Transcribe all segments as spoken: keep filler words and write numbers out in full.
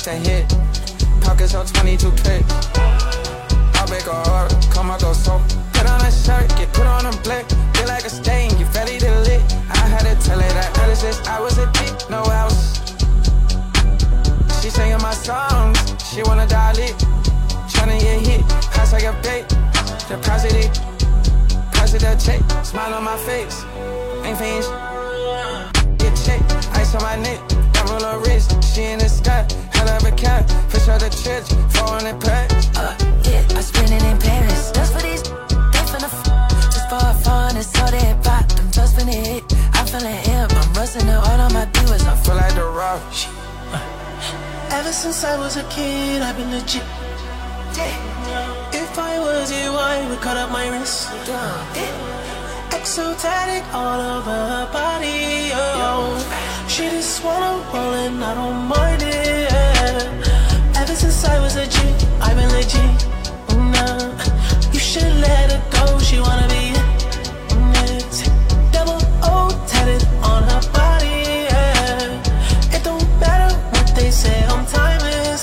the hit. Pockets on twenty-two pick. I'll make a order, come out go so. Put on a shirt, get put on a blick. Feel like a stain, you ready to lit. I had to tell her that early since I was a dick, no else. She singing my songs, she wanna die lit. Tryna get hit, house like a bait. Deposit it, president check. Smile on my face, ain't finished. Get checked, ice on my neck. Roll her wrist, she in the sky, hell of a cat, fish out the church, four hundred packs. Uh, yeah, I spend it in Paris. Just for these, they finna f. Just for fun, it's so that pop. I'm just finna hit. I'm feeling hip, I'm rusting it. All of my viewers, I feel like the rock. Ever since I was a kid, I've been legit. Yeah. If I was you, I would cut up my wrist. Yeah. Exotic all over her body, oh. She just wanna roll and I don't mind it, yeah. Ever since I was a G, I've been legit, nah. You should let her go, she wanna be, yeah. Double O tatted on her body, yeah. It don't matter what they say, I'm timeless,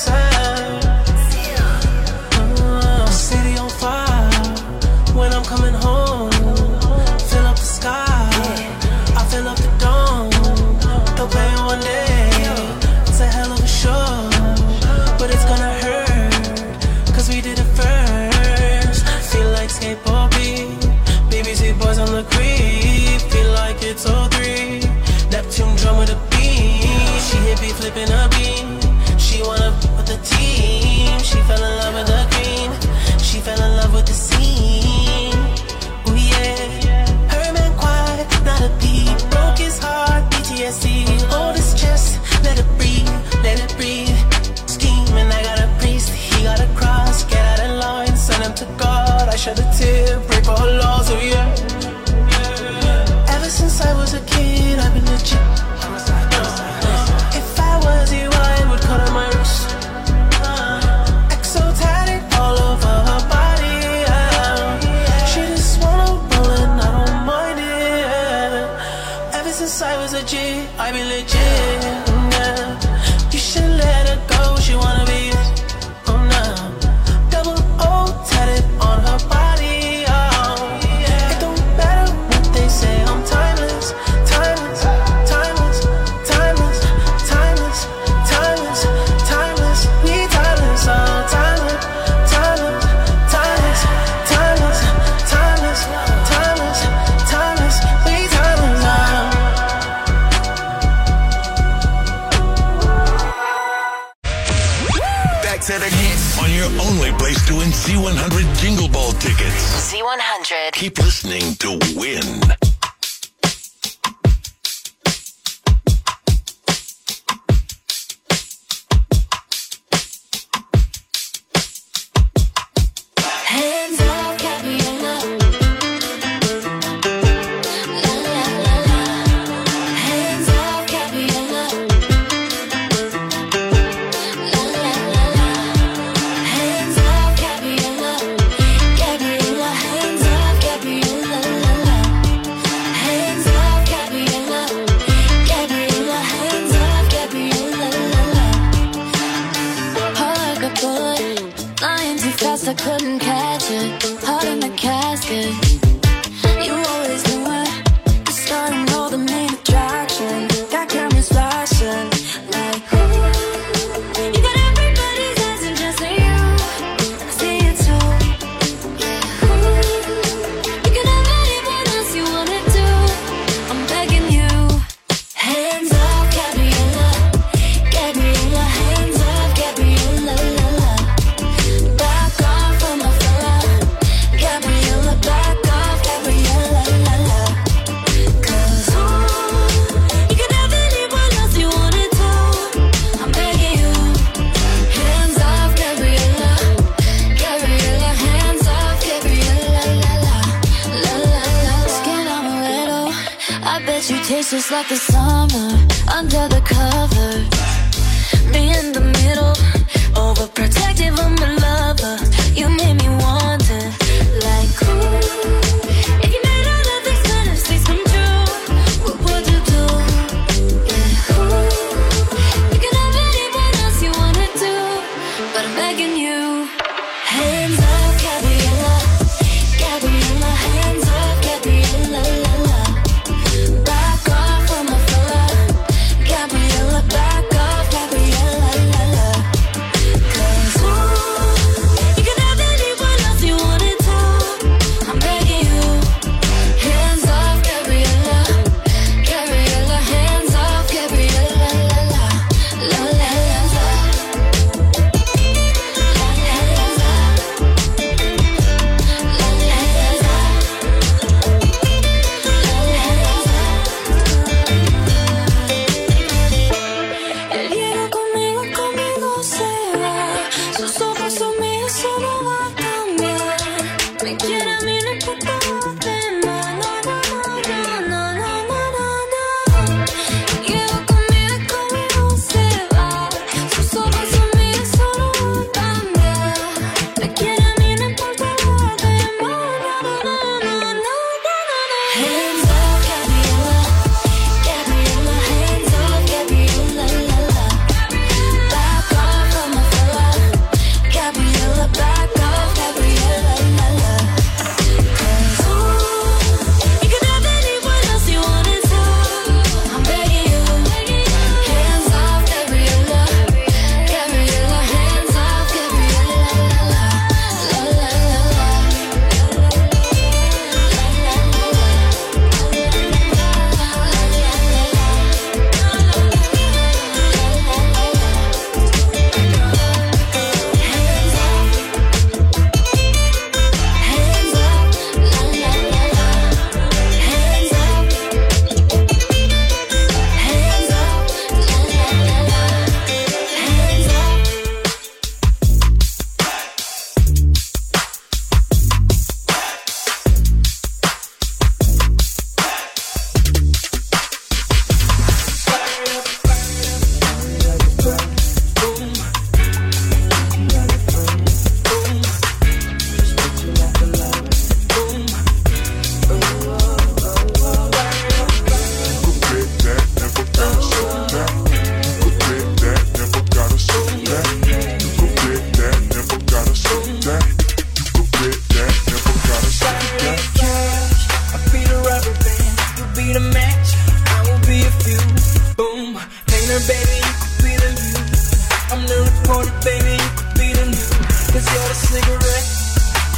yeah. uh, City on fire, when I'm coming home. Fill up the sky, I fill up the dome. They'll play it one day, it's a hell of a show. But it's gonna hurt, cause we did it first. Feel like skateboard beat, B B C boys on the creep. Feel like it's oh three, Neptune drum with a beat. She hit me flipping a beat, she wanna with the team. She fell in love with the green, she fell in love with the scene. Ooh yeah, her man quiet, not a beat. Broke his heart, P T S D. Hold his chest, let it breathe, let it breathe. Scheming, I got a priest, he got a cross. Get out of line, send him to God. I shed a tear, break all her laws, oh yeah. Ever since I was a kid, I've been legit. If I was you, I would cut on my wrist. Exotic all over her body, yeah. She just wanna roll and I don't mind it, yeah. Ever since I was a G, I've been legit, yeah. You should let her go, she wanna be, oh no. Double O tatted on her body, oh. It don't matter what they say, I'm timeless, timeless, timeless, timeless, timeless, timeless, timeless. We timeless, oh, timeless, timeless, timeless, timeless, timeless, timeless, timeless. We timeless, oh. To the hits on your only place to win C one hundred Jingle Ball tickets. C one hundred. Keep listening to win. Hands off, Gabriella. La la la la. Hands off, Gabriella. La la la la. Hands off, Gabriella. Gabriella, hands off, Gabriella. La la. Hands off, Gabriella. Gabriella, hands off, Gabriella. La la. Heart like a bullet, flying too fast, I couldn't catch it. Heart in the casket. You always knew it. The star and all the main attraction. Got cameras flashing like ooh. You got everybody's eyes and just you. I see it too. Yeah, ooh. You can have anyone else you wanna do. I'm begging you. Hands off, Gabriella. Gabriella, hands off, Gabriella. La la. Back off from my fella. Gabriella, back off, Gabriella. La la. Cause ooh, you can have anyone else you wanna do. I'm begging you. Hands off, Gabriella. Gabriella, hands off, Gabriella. La la. La la la. Skin on a little. I bet you taste just like the summer under the cover. Me in the middle, overprotective, I'm a lover. You made me wonder, like ooh, if you made all of these fantasies come true, what would you do? Yeah, ooh, you can have anyone else you wanna do.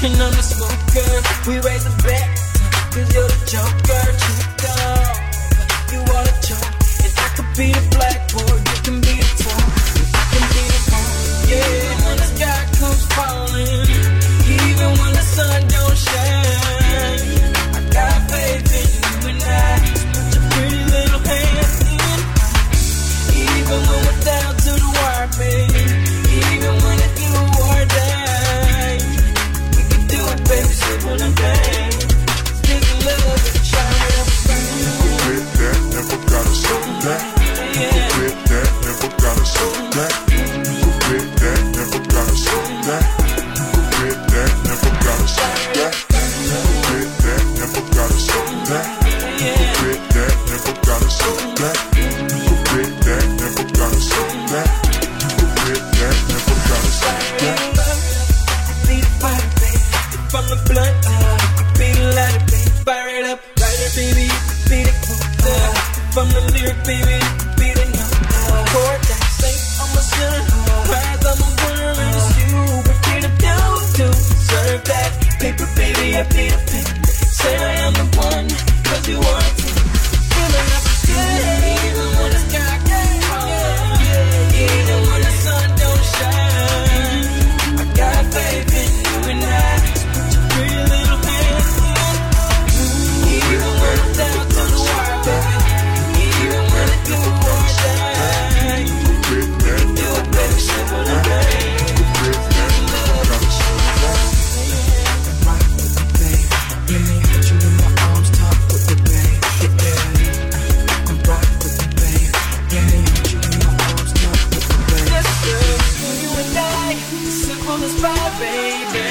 and I'm the smoker. We raise the bet, cause you're the joker. Trick dog, you are the choke. And I could be the blackboard, you can be the top. I can be the phone, yeah. When the sky comes falling, even when the sun don't shine, I got faith in you and I. Put your pretty little hands in. Even when we're down to the wire, baby. Even when it's do or die, we can do it, baby, simple and plain. Stick the love and try it up. Quit that, never gotta show that. Quit that, never gotta show that. Quit that, never gotta show that. Quit that, never gotta show that. Quit that, never gotta show that. Quit that, never gotta show that. Quit that, never gotta show that. Quit that, never gotta show that. Be the fire, baby. From the blunt, uh, be the lighter, baby. Fire it up, lighter, baby. Be the quota. From the lyric, baby. Be the note. Chord that say I'm a son. Rise, I'm a winner, and it's you. But be the down to serve that paper, baby. I be the paper. Say I am the one, cause you are too. Feeling up good, even when the sky can't fall. Even when the sun don't shine, I got faith in you and I. Put your pretty little hands in. Even when I'm down to the wire, baby. Even when it do or die, we can do it, baby, simple and plain. Love and show that. Rock with the babe. Let me hit you in my arms, talk with the babe. Yeah. And rock with the babe. Let me hit you in my arms, talk with the babe. Yes, sir. You and I, simple as fire, baby.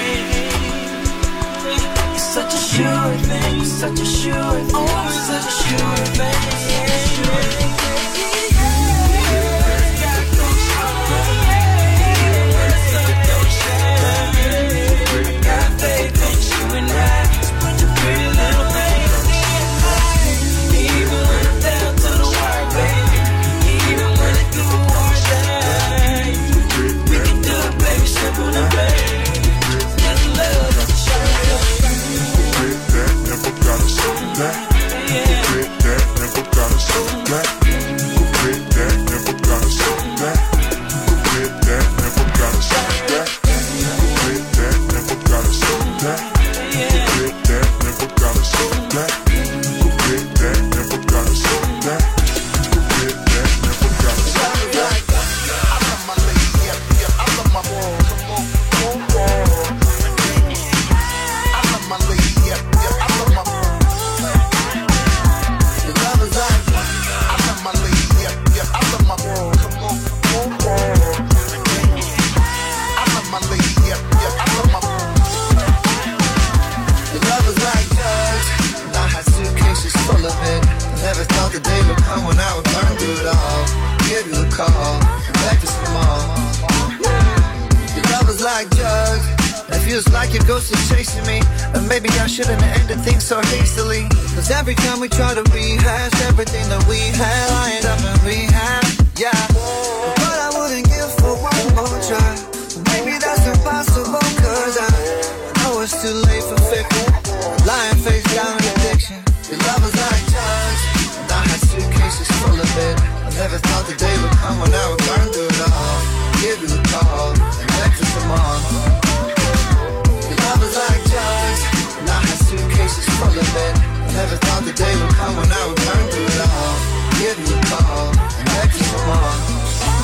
You're such a sure thing. You're such a sure thing. Oh, such a sure thing. Every time we try to rehash everything that we had, I end up in rehab, yeah. But I wouldn't give for one more try. Maybe that's impossible, cause I know it's too late for fickle. Lying face down in addiction. Your love was like drugs, and I had suitcases full of it. I never thought the day would come when I would burn through it all. Give you a call, and back to tomorrow. Your love was like drugs, and I had suitcases full of it. Never thought the day would come when I would turn through it all. Give you a call, and back to tomorrow.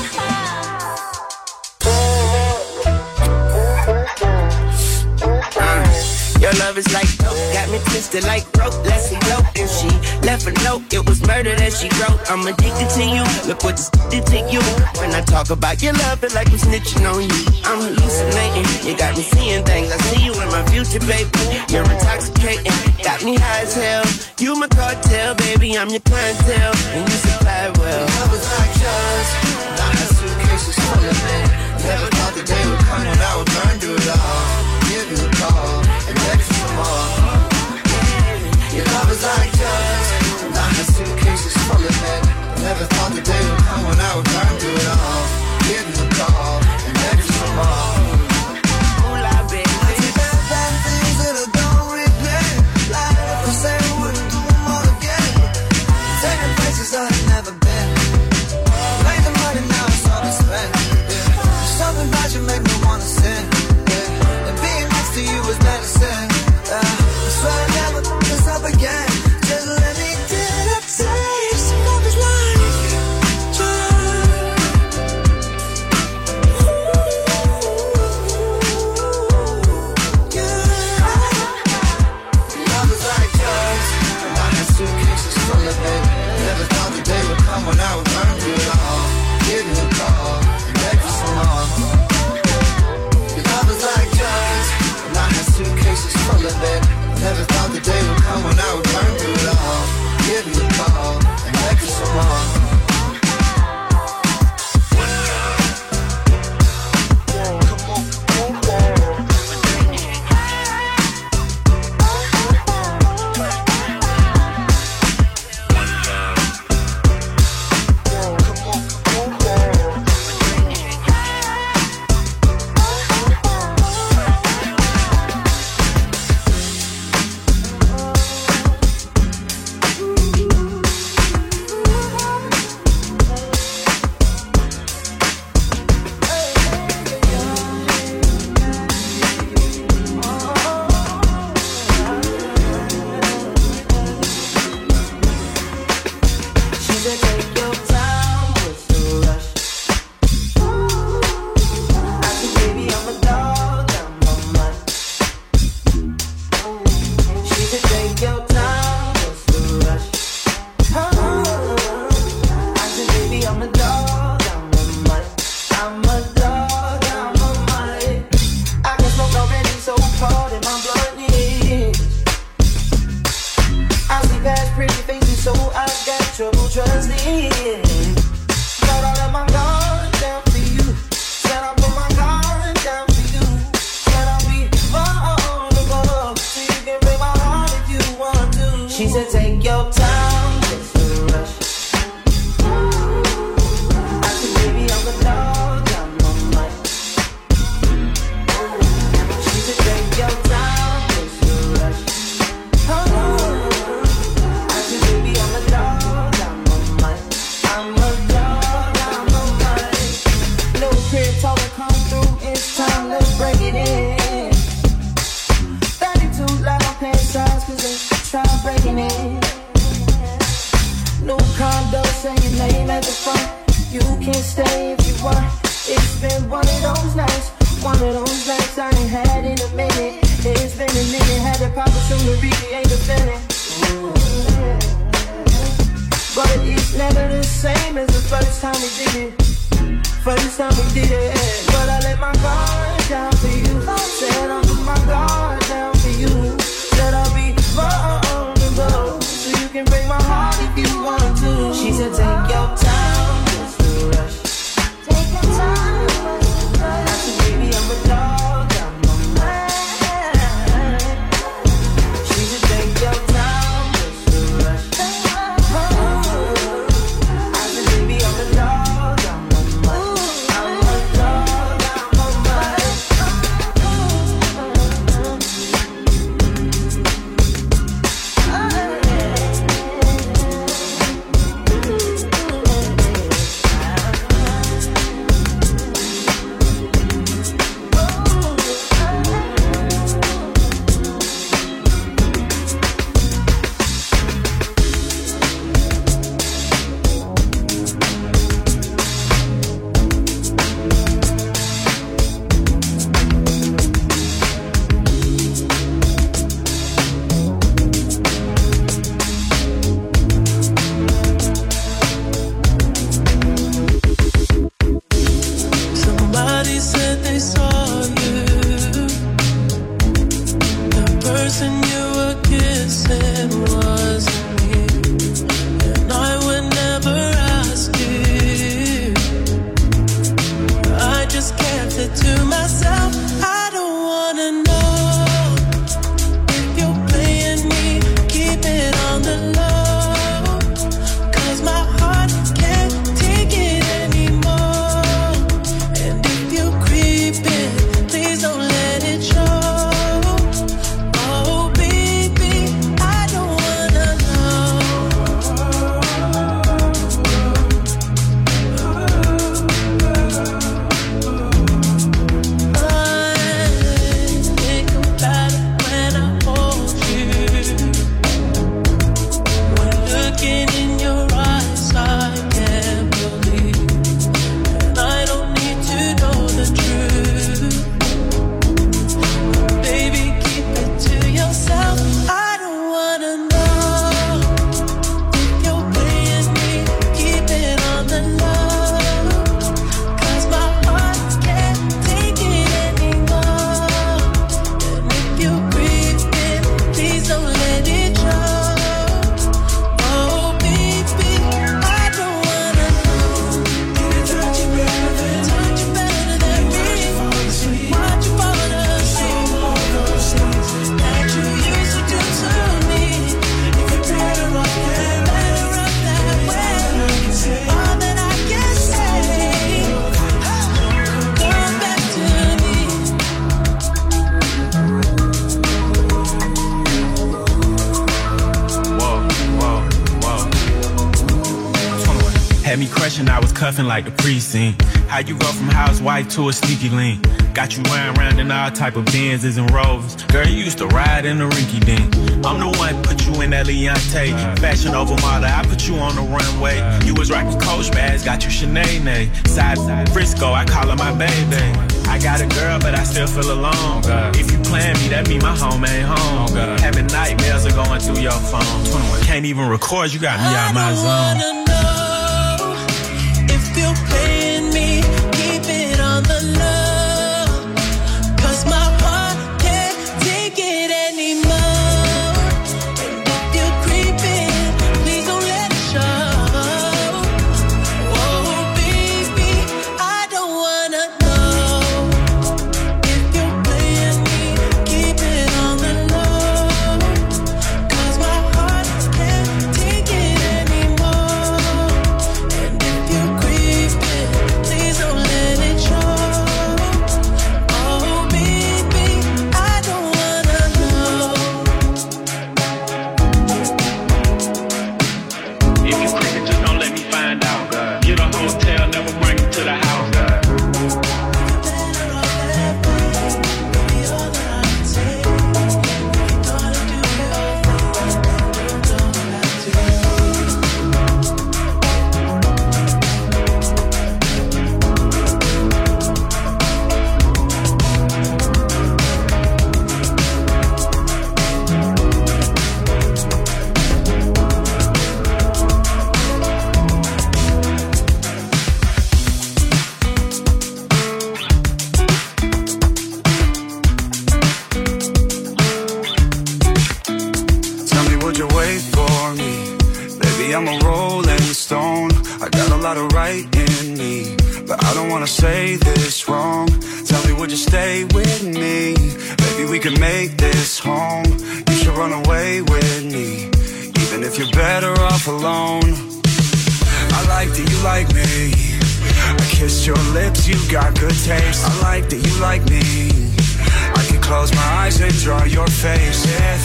Your love is like dope, got me twisted like rope. Let's elope. And she left a note, it was murder that she wrote. I'm addicted to you, look what this did to you. When I talk about your love, it's like I'm snitching on you. I'm hallucinating, you got me seeing things. I see you in my future, baby. You're intoxicating, got me high as hell. You my cartel, baby, I'm your clientele. And you supply well. Your love is like drugs, and I had suitcases full of it. Never thought the day would come when I would burn through it all. Give you a call, and back to tomorrow. Your love is like drugs, and I had suitcases full of it. Never thought the day would come when I would burn through it all. Give you a call, and back to tomorrow. Hola, baby. places I ain't never been. Made the money, now it's all been spent. Yeah. Something about you make me wanna sin. Yeah. And being next to you was medicine. Uh, I swear I never thought this up again. Just let me get a taste of this life. Love is like drugs, and I had suitcases full of it. Never thought the day would come when I would burn through it all. Give you a call and beg for some more. Your love is like drugs, and I had suitcases full of it. Never thought the day would come when I would burn through it all. Give you a call and beg for some more. Had me crushing, I was cuffing like the precinct. How you go from housewife to a sneaky link? Got you riding around in all type of Benzes and Rovers. Girl, you used to ride in the rinky dink. I'm the one put you in that Leontay. Fashion over model, I put you on the runway. You was rocking Coach bags, got you Sinead. Side Frisco, I call her my baby. I got a girl, but I still feel alone. If you plan me, that mean my home ain't home. Having nightmares are going through your phone. Can't even record, you got me out my zone. I wanna know if you're playing me, keep it on the low. Cause my heart can't take it anymore. And if you're creeping, please don't let it show. Oh baby, I don't wanna know if you're playing me, keep it on the low. Cause my heart can't take it anymore. And if you're creeping, please don't let it show. Oh baby, I don't wanna know. If you creeping, just don't let me find out. Get a hotel, never bring you to the house. Tell me, would you wait for me? Baby, I'm a rolling stone. I got a lot of right in me, but I don't wanna say this wrong. Tell me, would you stay with me? Maybe we could make this home. You should run away with me, even if you're better off alone. I like that you like me. I kissed your lips, you got good taste. I like that you like me. I can close my eyes and draw your face. If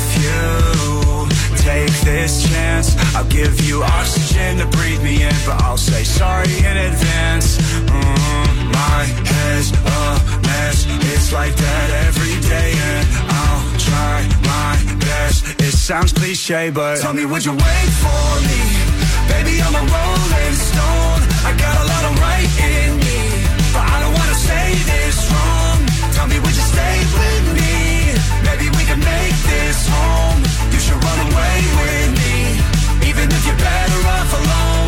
you take this chance, I'll give you oxygen to breathe me in, but I'll say sorry in advance. Mm, my head's a mess. It's like that every day, and I'll try my best. It sounds cliche, but tell me, would you wait for me? Baby, I'm a rolling stone. I got a lot of right in me, but I don't wanna say this wrong. Tell me, would you stay with me? Maybe we can make this home. You should run away with me, even if you're better off alone.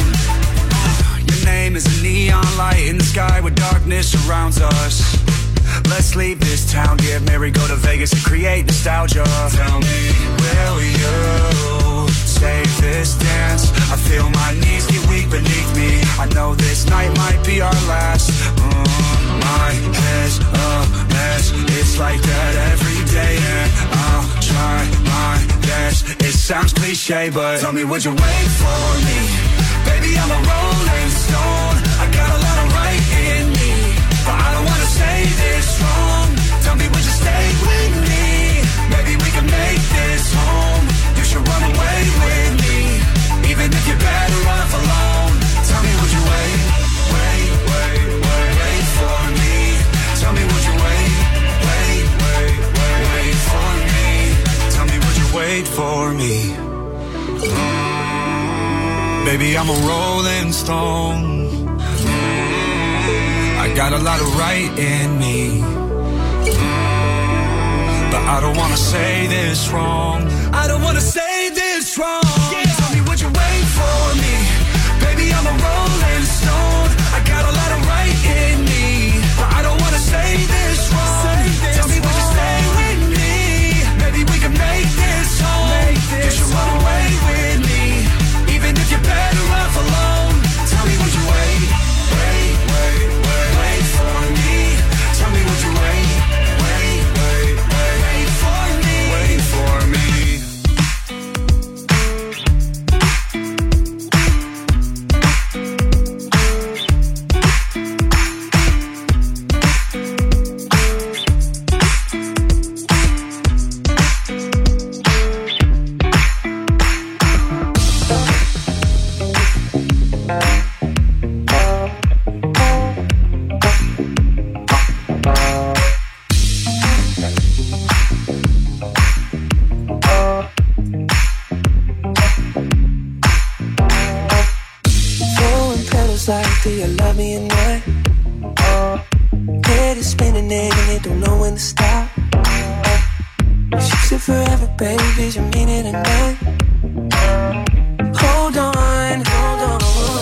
Your name is a neon light in the sky where darkness surrounds us. Let's leave this town, get married, go to Vegas and create nostalgia. Tell me, will you save this dance? I feel my knees get weak beneath me. I know this night might be our last. Mm, my head's a mess. It's like that every day, and I'll try my best. It sounds cliche, but tell me, would you wait for me? Baby, I'm a rolling stone. I got a lot of right in me, but I don't wanna say this wrong. Tell me, would you stay with me? Maybe we can make this home. You should run away with me, even if you're better off alone. Tell me, would you wait, wait, wait, wait, wait for me? Tell me, would you wait, wait, wait, wait, wait for me? Tell me, would you wait for me? Mm, baby, I'm a rolling stone. Mm, I got a lot of right in me, mm, but I don't wanna say this wrong. I don't wanna say this wrong. Yeah. Tell me, would you wait for me? Baby, I'm a rolling stone. I got a lot of right in me, but I don't wanna say this wrong. Say this Tell me, would you stay with me? Maybe we can make this home. Make this you should run away with me, even if you're better off alone. Tell me, would you wait, wait, wait, wait, wait for me? Tell me, would you wait, wait, wait, wait, wait for me? Wait for me. It's like, do you love me or not? Head is spinning and they don't know when to stop. She said forever, baby, you mean it or not? Hold on, hold on.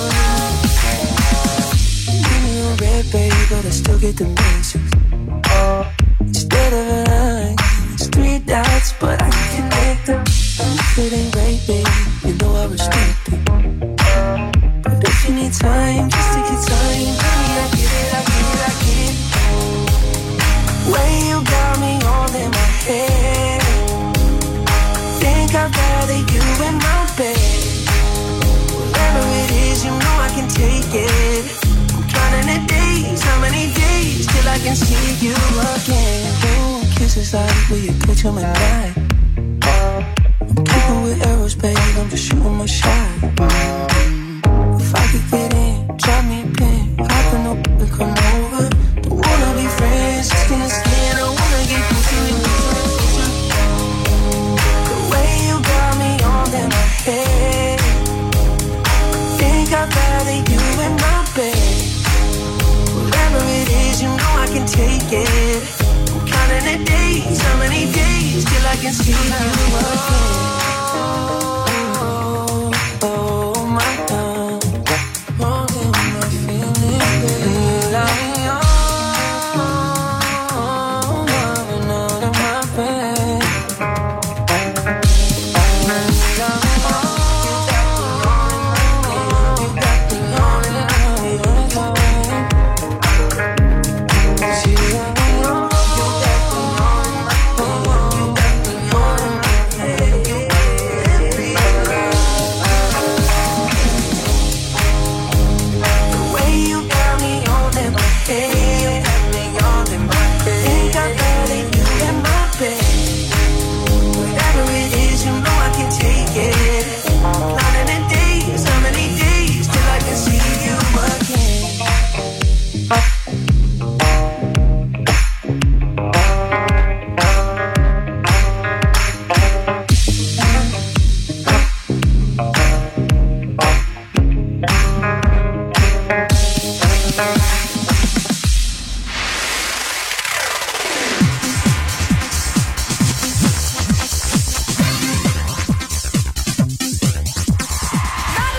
Give me a red, baby, but I still get the message. Instead of a line, it's three dots, but I can connect them. If it ain't right, baby, you know I respect it. But if you need time, just take your time. Baby, I get it, I get it, I get it. Way you got me all in my head. Think I'd rather you in my bed. Whatever it is, you know I can take it. I'm counting the days, how many days till I can see you again. Ooh, kisses like will you catch them at night? I'm keeping with arrows, babe, I'm just shooting my shot. If I could get in, drop me a pin, hop in up and come over. Don't wanna be friends, skin to skin, I wanna get closer and closer. The way you got me all in my head. Think I'd rather you in my bed. Whatever it is, you know I can take it. I'm counting the days, how many days till I can see you again.